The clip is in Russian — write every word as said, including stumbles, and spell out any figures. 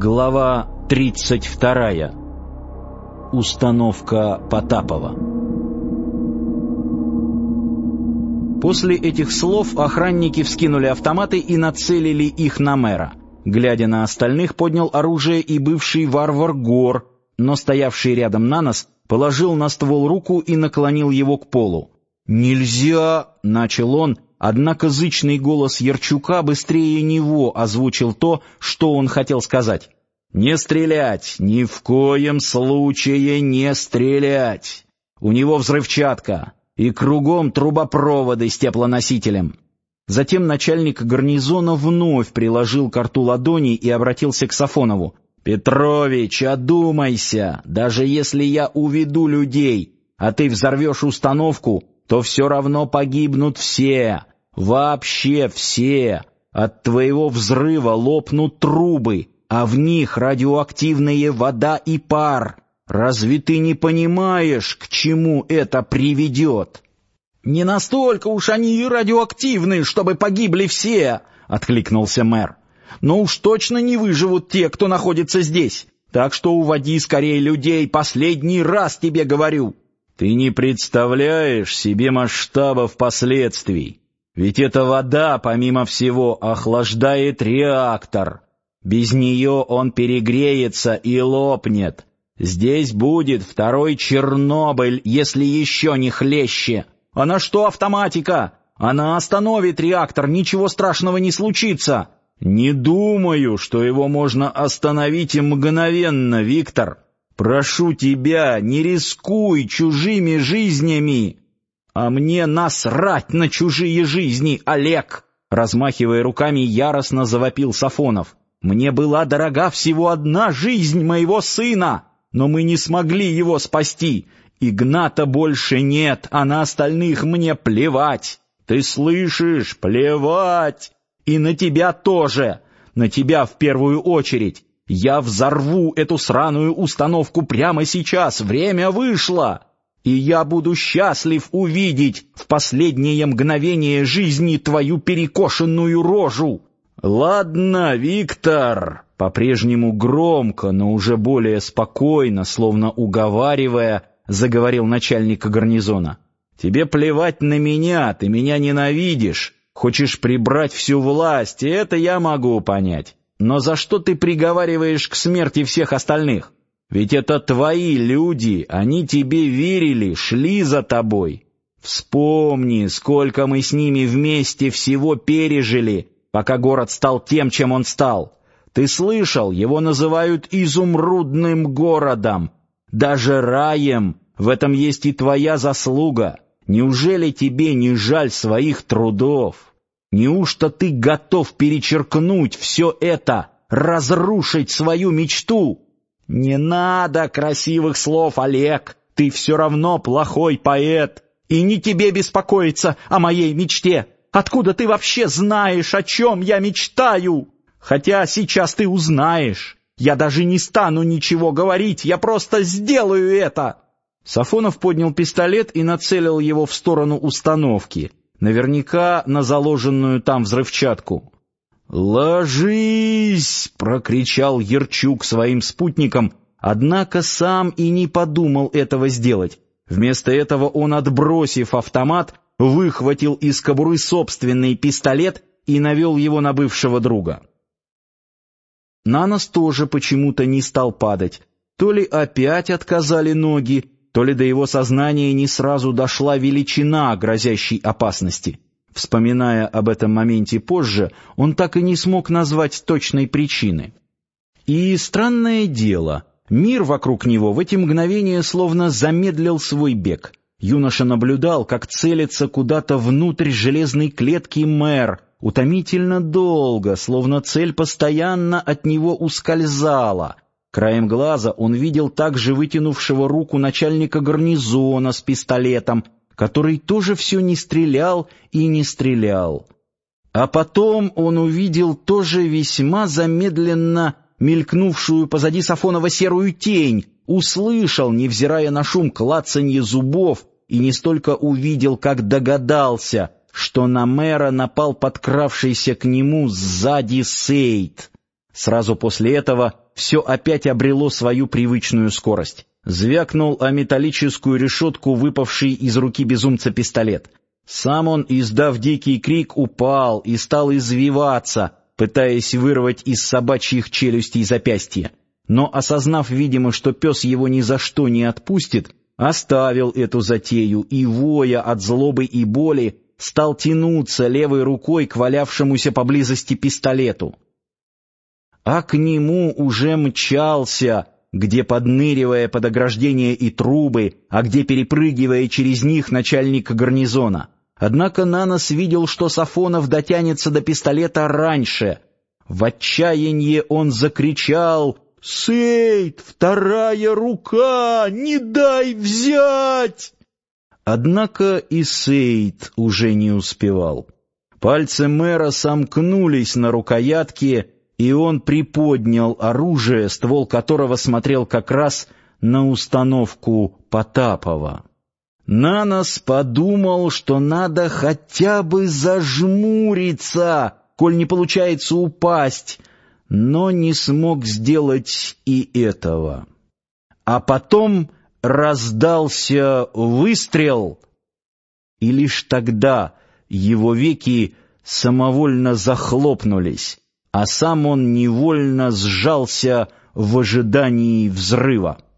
Глава тридцать вторая. Установка Потапова. После этих слов охранники вскинули автоматы и нацелили их на мэра. Глядя на остальных, поднял оружие и бывший варвар Гор, но стоявший рядом Нанос положил на ствол руку и наклонил его к полу. «Нельзя!» — начал он, однако зычный голос Ярчука быстрее него озвучил то, что он хотел сказать. «Не стрелять! Ни в коем случае не стрелять! У него взрывчатка, и кругом трубопроводы с теплоносителем!» Затем начальник гарнизона вновь приложил к рту ладони и обратился к Сафонову. «Петрович, одумайся! Даже если я уведу людей, а ты взорвешь установку, то все равно погибнут все, вообще все. От твоего взрыва лопнут трубы, а в них радиоактивная вода и пар. Разве ты не понимаешь, к чему это приведет?» «Не настолько уж они радиоактивны, чтобы погибли все», — откликнулся мэр. «Но уж точно не выживут те, кто находится здесь. Так что уводи скорее людей, последний раз тебе говорю». «Ты не представляешь себе масштабов последствий. Ведь эта вода, помимо всего, охлаждает реактор. Без нее он перегреется и лопнет. Здесь будет второй Чернобыль, если еще не хлеще. Она что, автоматика? Она остановит реактор, ничего страшного не случится». «Не думаю, что его можно остановить и мгновенно, Виктор. Прошу тебя, не рискуй чужими жизнями». «А мне насрать на чужие жизни, Олег!» Размахивая руками, яростно завопил Сафонов. «Мне была дорога всего одна жизнь моего сына, но мы не смогли его спасти. Игната больше нет, а на остальных мне плевать. Ты слышишь? Плевать! И на тебя тоже, на тебя в первую очередь. Я взорву эту сраную установку прямо сейчас, время вышло, и я буду счастлив увидеть в последнее мгновение жизни твою перекошенную рожу». «Ладно, Виктор», — по-прежнему громко, но уже более спокойно, словно уговаривая, заговорил начальник гарнизона. «Тебе плевать на меня, ты меня ненавидишь. Хочешь прибрать всю власть, и это я могу понять. Но за что ты приговариваешь к смерти всех остальных? Ведь это твои люди, они тебе верили, шли за тобой. Вспомни, сколько мы с ними вместе всего пережили, пока город стал тем, чем он стал. Ты слышал, его называют изумрудным городом, даже раем. В этом есть и твоя заслуга. Неужели тебе не жаль своих трудов? Неужто ты готов перечеркнуть все это, разрушить свою мечту? Не надо красивых слов, Олег, ты все равно плохой поэт, и не тебе беспокоиться о моей мечте. Откуда ты вообще знаешь, о чем я мечтаю? Хотя сейчас ты узнаешь. Я даже не стану ничего говорить, я просто сделаю это». Сафонов поднял пистолет и нацелил его в сторону установки, наверняка на заложенную там взрывчатку. «Ложись!» — прокричал Ярчук своим спутникам, однако сам и не подумал этого сделать. Вместо этого он, отбросив автомат, выхватил из кобуры собственный пистолет и навел его на бывшего друга. Нанос тоже почему-то не стал падать. То ли опять отказали ноги, то ли до его сознания не сразу дошла величина грозящей опасности. Вспоминая об этом моменте позже, он так и не смог назвать точной причины. И странное дело, мир вокруг него в эти мгновения словно замедлил свой бег. Юноша наблюдал, как целится куда-то внутрь железной клетки мэр, утомительно долго, словно цель постоянно от него ускользала. Краем глаза он видел также вытянувшего руку начальника гарнизона с пистолетом, который тоже все не стрелял и не стрелял. А потом он увидел тоже весьма замедленно мелькнувшую позади Сафонова серую тень, услышал, невзирая на шум, клацанье зубов, и не столько увидел, как догадался, что на мэра напал подкравшийся к нему сзади Сейд. Сразу после этого все опять обрело свою привычную скорость. Звякнул о металлическую решетку выпавший из руки безумца пистолет. Сам он, издав дикий крик, упал и стал извиваться, пытаясь вырвать из собачьих челюстей запястья. Но, осознав, видимо, что пес его ни за что не отпустит, оставил эту затею и, воя от злобы и боли, стал тянуться левой рукой к валявшемуся поблизости пистолету. А к нему уже мчался, где, подныривая под ограждения и трубы, а где, перепрыгивая через них, начальник гарнизона. Однако Нанос видел, что Сафонов дотянется до пистолета раньше. В отчаянии он закричал: «Сейд, вторая рука! Не дай взять!» Однако и Сейд уже не успевал. Пальцы мэра сомкнулись на рукоятке, и он приподнял оружие, ствол которого смотрел как раз на установку Потапова. Нанос подумал, что надо хотя бы зажмуриться, коль не получается упасть, но не смог сделать и этого. А потом раздался выстрел, и лишь тогда его веки самовольно захлопнулись, а сам он невольно сжался в ожидании взрыва.